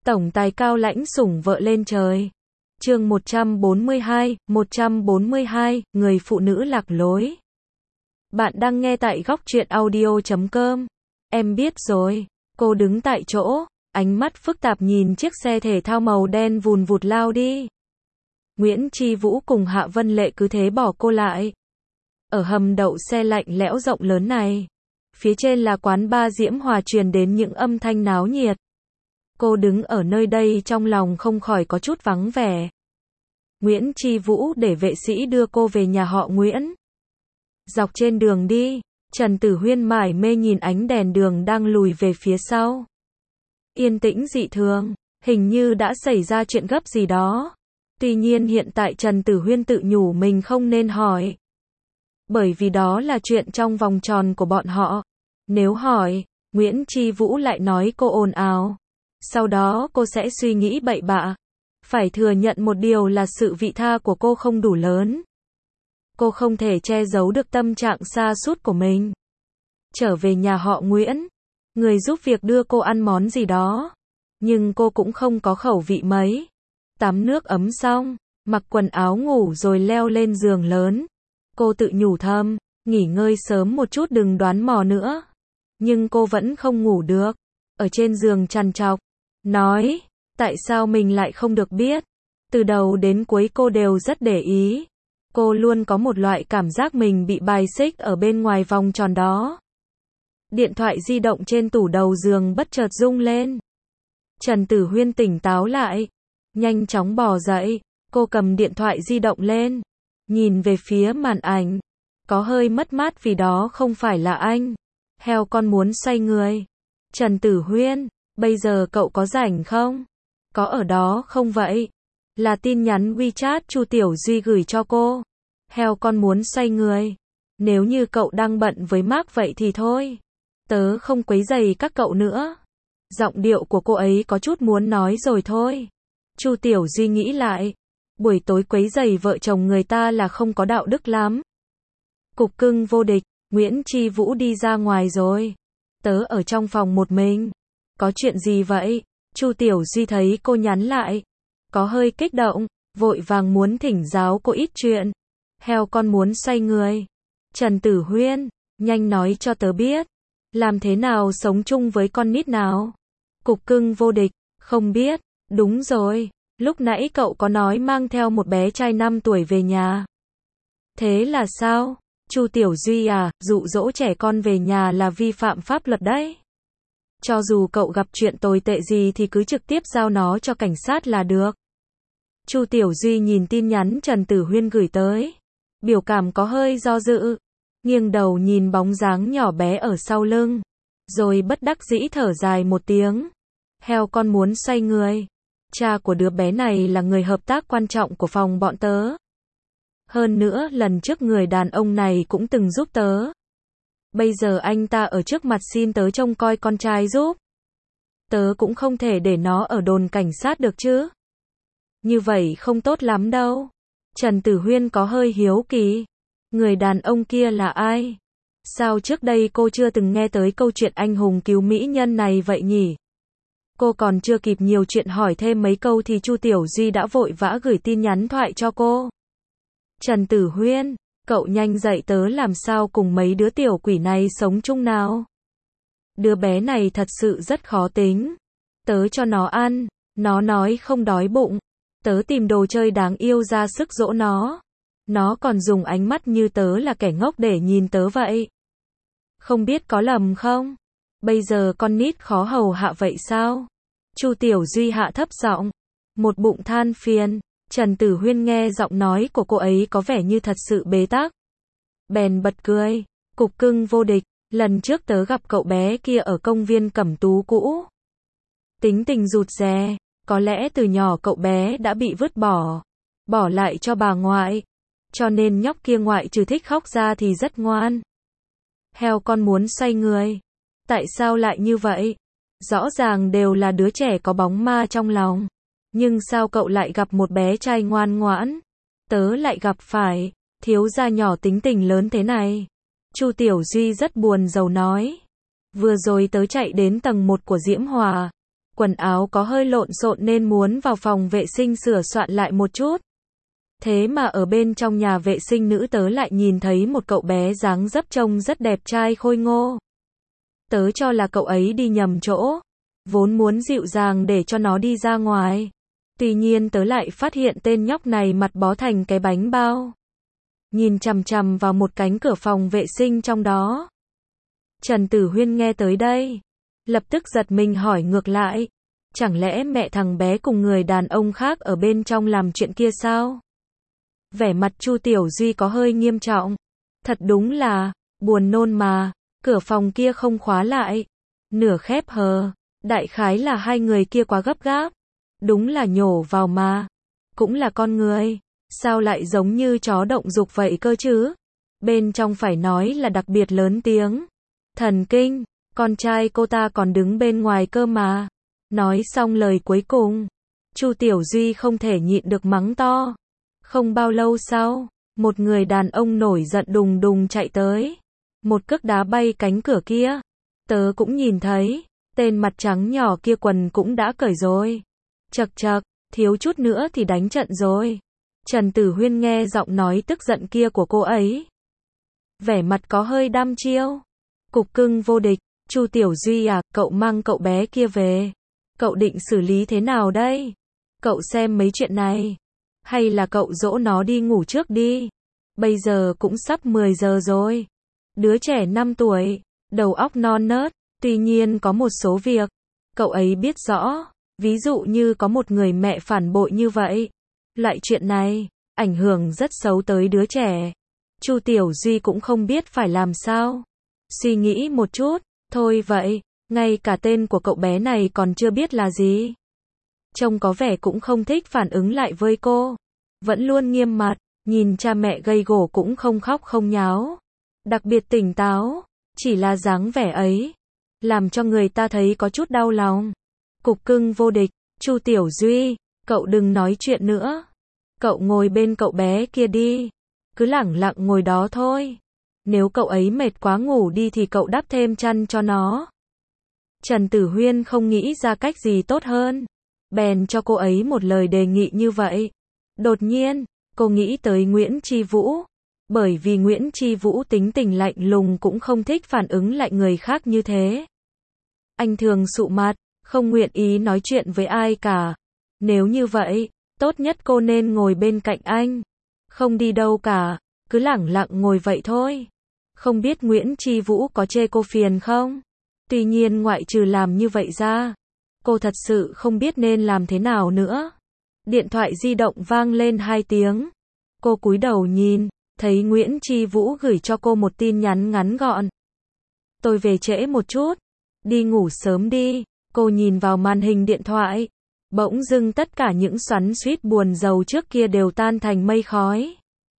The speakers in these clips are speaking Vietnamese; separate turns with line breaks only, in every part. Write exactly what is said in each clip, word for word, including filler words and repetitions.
Tổng tài cao lãnh sủng vợ lên trời. Chương một trăm bốn mươi hai, một trăm bốn mươi hai, người phụ nữ lạc lối. Bạn đang nghe tại góc truyện audio chấm com. Em biết rồi. Cô đứng tại chỗ, ánh mắt phức tạp nhìn chiếc xe thể thao màu đen vùn vụt lao đi. Nguyễn Chi Vũ cùng Hạ Vân Lệ cứ thế bỏ cô lại. Ở hầm đậu xe lạnh lẽo rộng lớn này, phía trên là quán bar Diễm Hòa truyền đến những âm thanh náo nhiệt. Cô đứng ở nơi đây trong lòng không khỏi có chút vắng vẻ. Nguyễn Chi Vũ để vệ sĩ đưa cô về nhà họ Nguyễn. Dọc trên đường đi, Trần Tử Huyên mải mê nhìn ánh đèn đường đang lùi về phía sau. Yên tĩnh dị thường, hình như đã xảy ra chuyện gấp gì đó. Tuy nhiên hiện tại Trần Tử Huyên tự nhủ mình không nên hỏi. Bởi vì đó là chuyện trong vòng tròn của bọn họ. Nếu hỏi, Nguyễn Chi Vũ lại nói cô ồn ào. Sau đó cô sẽ suy nghĩ bậy bạ. Phải thừa nhận một điều là sự vị tha của cô không đủ lớn. Cô không thể che giấu được tâm trạng sa sút của mình. Trở về nhà họ Nguyễn, người giúp việc đưa cô ăn món gì đó. Nhưng cô cũng không có khẩu vị mấy. Tắm nước ấm xong, mặc quần áo ngủ rồi leo lên giường lớn. Cô tự nhủ thầm, nghỉ ngơi sớm một chút đừng đoán mò nữa. Nhưng cô vẫn không ngủ được. Ở trên giường trằn trọc, nói, tại sao mình lại không được biết. Từ đầu đến cuối cô đều rất để ý. Cô luôn có một loại cảm giác mình bị bài xích ở bên ngoài vòng tròn đó. Điện thoại di động trên tủ đầu giường bất chợt rung lên. Trần Tử Huyên tỉnh táo lại, nhanh chóng bò dậy, cô cầm điện thoại di động lên, nhìn về phía màn ảnh, có hơi mất mát vì đó không phải là anh. Heo con muốn xoay người. Trần Tử Huyên, bây giờ cậu có rảnh không? Có ở đó không vậy? Là tin nhắn WeChat Chu Tiểu Duy gửi cho cô. Heo con muốn xoay người. Nếu như cậu đang bận với Mark vậy thì thôi. Tớ không quấy rầy các cậu nữa. Giọng điệu của cô ấy có chút muốn nói rồi thôi. Chu Tiểu Duy nghĩ lại. Buổi tối quấy rầy vợ chồng người ta là không có đạo đức lắm. Cục cưng vô địch, Nguyễn Chi Vũ đi ra ngoài rồi. Tớ ở trong phòng một mình. Có chuyện gì vậy? Chu Tiểu Duy thấy cô nhắn lại. Có hơi kích động, vội vàng muốn thỉnh giáo cô ít chuyện. Heo con muốn xoay người. Trần Tử Huyên, nhanh nói cho tớ biết. Làm thế nào sống chung với con nít nào? Cục cưng vô địch, không biết. Đúng rồi, lúc nãy cậu có nói mang theo một bé trai năm tuổi về nhà. Thế là sao? Chu Tiểu Duy à, dụ dỗ trẻ con về nhà là vi phạm pháp luật đấy. Cho dù cậu gặp chuyện tồi tệ gì thì cứ trực tiếp giao nó cho cảnh sát là được. Chu Tiểu Duy nhìn tin nhắn Trần Tử Huyên gửi tới. Biểu cảm có hơi do dự. Nghiêng đầu nhìn bóng dáng nhỏ bé ở sau lưng. Rồi bất đắc dĩ thở dài một tiếng. Heo con muốn xoay người. Cha của đứa bé này là người hợp tác quan trọng của phòng bọn tớ. Hơn nữa lần trước người đàn ông này cũng từng giúp tớ. Bây giờ anh ta ở trước mặt xin tớ trông coi con trai giúp. Tớ cũng không thể để nó ở đồn cảnh sát được chứ. Như vậy không tốt lắm đâu. Trần Tử Huyên có hơi hiếu kỳ. Người đàn ông kia là ai? Sao trước đây cô chưa từng nghe tới câu chuyện anh hùng cứu mỹ nhân này vậy nhỉ? Cô còn chưa kịp nhiều chuyện hỏi thêm mấy câu thì Chu Tiểu Duy đã vội vã gửi tin nhắn thoại cho cô. Trần Tử Huyên, cậu nhanh dạy tớ làm sao cùng mấy đứa tiểu quỷ này sống chung nào. Đứa bé này thật sự rất khó tính. Tớ cho nó ăn, nó nói không đói bụng. Tớ tìm đồ chơi đáng yêu ra sức dỗ nó. Nó còn dùng ánh mắt như tớ là kẻ ngốc để nhìn tớ vậy. Không biết có lầm không? Bây giờ con nít khó hầu hạ vậy sao? Chu Tiểu Duy hạ thấp giọng, một bụng than phiền. Trần Tử Huyên nghe giọng nói của cô ấy có vẻ như thật sự bế tắc. Bèn bật cười. Cục cưng vô địch, lần trước tớ gặp cậu bé kia ở công viên Cẩm Tú cũ. Tính tình rụt rè, có lẽ từ nhỏ cậu bé đã bị vứt bỏ. Bỏ lại cho bà ngoại. Cho nên nhóc kia ngoại trừ thích khóc ra thì rất ngoan. Heo con muốn xoay người. Tại sao lại như vậy? Rõ ràng đều là đứa trẻ có bóng ma trong lòng. Nhưng sao cậu lại gặp một bé trai ngoan ngoãn? Tớ lại gặp phải thiếu gia nhỏ tính tình lớn thế này. Chu Tiểu Duy rất buồn rầu nói. Vừa rồi tớ chạy đến tầng một của Diễm Hòa. quần áo có hơi lộn xộn nên muốn vào phòng vệ sinh sửa soạn lại một chút. Thế mà ở bên trong nhà vệ sinh nữ tớ lại nhìn thấy một cậu bé dáng dấp trông rất đẹp trai khôi ngô. Tớ cho là cậu ấy đi nhầm chỗ, vốn muốn dịu dàng để cho nó đi ra ngoài. Tuy nhiên tớ lại phát hiện tên nhóc này mặt bó thành cái bánh bao. Nhìn chằm chằm vào một cánh cửa phòng vệ sinh trong đó. Trần Tử Huyên nghe tới đây, lập tức giật mình hỏi ngược lại. Chẳng lẽ mẹ thằng bé cùng người đàn ông khác ở bên trong làm chuyện kia sao? Vẻ mặt Chu Tiểu Duy có hơi nghiêm trọng. Thật đúng là, buồn nôn mà, cửa phòng kia không khóa lại. Nửa khép hờ, đại khái là hai người kia quá gấp gáp. Đúng là nhổ vào mà. Cũng là con người, sao lại giống như chó động dục vậy cơ chứ? Bên trong phải nói là đặc biệt lớn tiếng. Thần kinh, con trai cô ta còn đứng bên ngoài cơ mà. Nói xong lời cuối cùng, Chu Tiểu Duy không thể nhịn được mắng to. Không bao lâu sau, một người đàn ông nổi giận đùng đùng chạy tới. Một cước đá bay cánh cửa kia. Tớ cũng nhìn thấy, tên mặt trắng nhỏ kia quần cũng đã cởi rồi. Chậc chậc, thiếu chút nữa thì đánh trận rồi. Trần Tử Huyên nghe giọng nói tức giận kia của cô ấy. Vẻ mặt có hơi đăm chiêu. Cục cưng vô địch, Chu Tiểu Duy à, cậu mang cậu bé kia về. Cậu định xử lý thế nào đây? Cậu xem mấy chuyện này. Hay là cậu dỗ nó đi ngủ trước đi. Bây giờ cũng sắp mười giờ rồi. Đứa trẻ năm tuổi, đầu óc non nớt, tuy nhiên có một số việc, cậu ấy biết rõ. Ví dụ như có một người mẹ phản bội như vậy. Loại chuyện này, ảnh hưởng rất xấu tới đứa trẻ. Chu Tiểu Duy cũng không biết phải làm sao. Suy nghĩ một chút, thôi vậy, ngay cả tên của cậu bé này còn chưa biết là gì. Trông có vẻ cũng không thích phản ứng lại với cô. Vẫn luôn nghiêm mặt, nhìn cha mẹ gây gổ cũng không khóc không nháo. Đặc biệt tỉnh táo, chỉ là dáng vẻ ấy, làm cho người ta thấy có chút đau lòng. Cục cưng vô địch, Chu Tiểu Duy, cậu đừng nói chuyện nữa. Cậu ngồi bên cậu bé kia đi. Cứ lẳng lặng ngồi đó thôi. Nếu cậu ấy mệt quá ngủ đi thì cậu đắp thêm chăn cho nó. Trần Tử Huyên không nghĩ ra cách gì tốt hơn. Bèn cho cô ấy một lời đề nghị như vậy. Đột nhiên, cô nghĩ tới Nguyễn Chi Vũ. Bởi vì Nguyễn Chi Vũ tính tình lạnh lùng cũng không thích phản ứng lại người khác như thế. Anh thường sụ mặt, không nguyện ý nói chuyện với ai cả. Nếu như vậy, tốt nhất cô nên ngồi bên cạnh anh. Không đi đâu cả, cứ lẳng lặng ngồi vậy thôi. Không biết Nguyễn Chi Vũ có chê cô phiền không? Tuy nhiên ngoại trừ làm như vậy ra, cô thật sự không biết nên làm thế nào nữa. Điện thoại di động vang lên hai tiếng. Cô cúi đầu nhìn, thấy Nguyễn Chi Vũ gửi cho cô một tin nhắn ngắn gọn. Tôi về trễ một chút, đi ngủ sớm đi. Cô nhìn vào màn hình điện thoại, bỗng dưng tất cả những xoắn xuýt buồn rầu trước kia đều tan thành mây khói.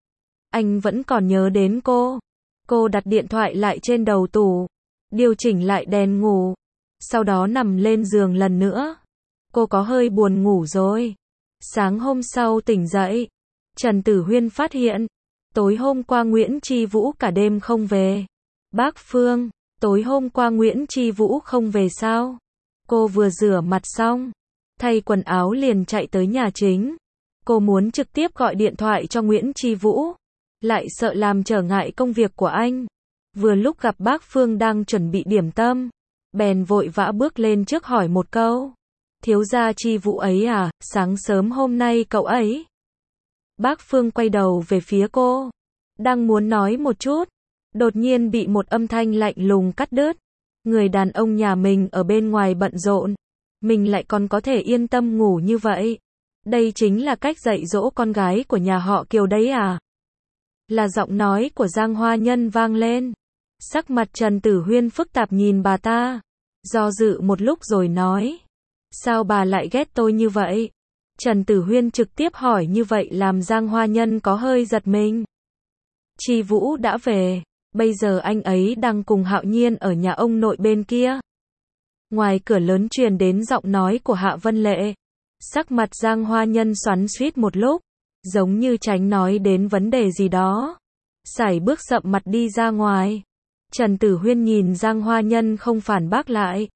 Anh vẫn còn nhớ đến cô. Cô đặt điện thoại lại trên đầu tủ, điều chỉnh lại đèn ngủ, sau đó nằm lên giường lần nữa. Cô có hơi buồn ngủ rồi. Sáng hôm sau tỉnh dậy, Trần Tử Huyên phát hiện, tối hôm qua Nguyễn Chi Vũ cả đêm không về. Bác Phương, tối hôm qua Nguyễn Chi Vũ không về sao? Cô vừa rửa mặt xong, thay quần áo liền chạy tới nhà chính. Cô muốn trực tiếp gọi điện thoại cho Nguyễn Chi Vũ, lại sợ làm trở ngại công việc của anh. Vừa lúc gặp bác Phương đang chuẩn bị điểm tâm, bèn vội vã bước lên trước hỏi một câu. Thiếu gia Chi Vũ ấy à, sáng sớm hôm nay cậu ấy. Bác Phương quay đầu về phía cô, đang muốn nói một chút, đột nhiên bị một âm thanh lạnh lùng cắt đứt. Người đàn ông nhà mình ở bên ngoài bận rộn, mình lại còn có thể yên tâm ngủ như vậy. Đây chính là cách dạy dỗ con gái của nhà họ Kiều đấy à? Là giọng nói của Giang Hoa Nhân vang lên. Sắc mặt Trần Tử Huyên phức tạp nhìn bà ta, do dự một lúc rồi nói. Sao bà lại ghét tôi như vậy? Trần Tử Huyên trực tiếp hỏi như vậy làm Giang Hoa Nhân có hơi giật mình. Chi Vũ đã về, bây giờ anh ấy đang cùng Hạo Nhiên ở nhà ông nội bên kia. Ngoài cửa lớn truyền đến giọng nói của Hạ Vân Lệ. Sắc mặt Giang Hoa Nhân xoắn xuýt một lúc, giống như tránh nói đến vấn đề gì đó. Sải bước sậm mặt đi ra ngoài. Trần Tử Huyên nhìn Giang Hoa Nhân không phản bác lại,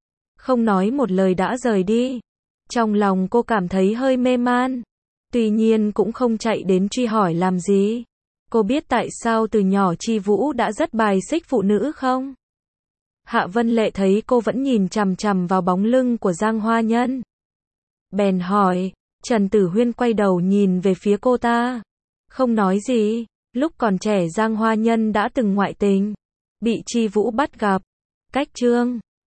không nói một lời đã rời đi. Trong lòng cô cảm thấy hơi mê man. Tuy nhiên cũng không chạy đến truy hỏi làm gì. Cô biết tại sao từ nhỏ Chi Vũ đã rất bài xích phụ nữ không? Hạ Vân Lệ thấy cô vẫn nhìn chằm chằm vào bóng lưng của Giang Hoa Nhân. Bèn hỏi, Trần Tử Huyên quay đầu nhìn về phía cô ta. Không nói gì, lúc còn trẻ Giang Hoa Nhân đã từng ngoại tình. Bị Chi Vũ bắt gặp. Cách chương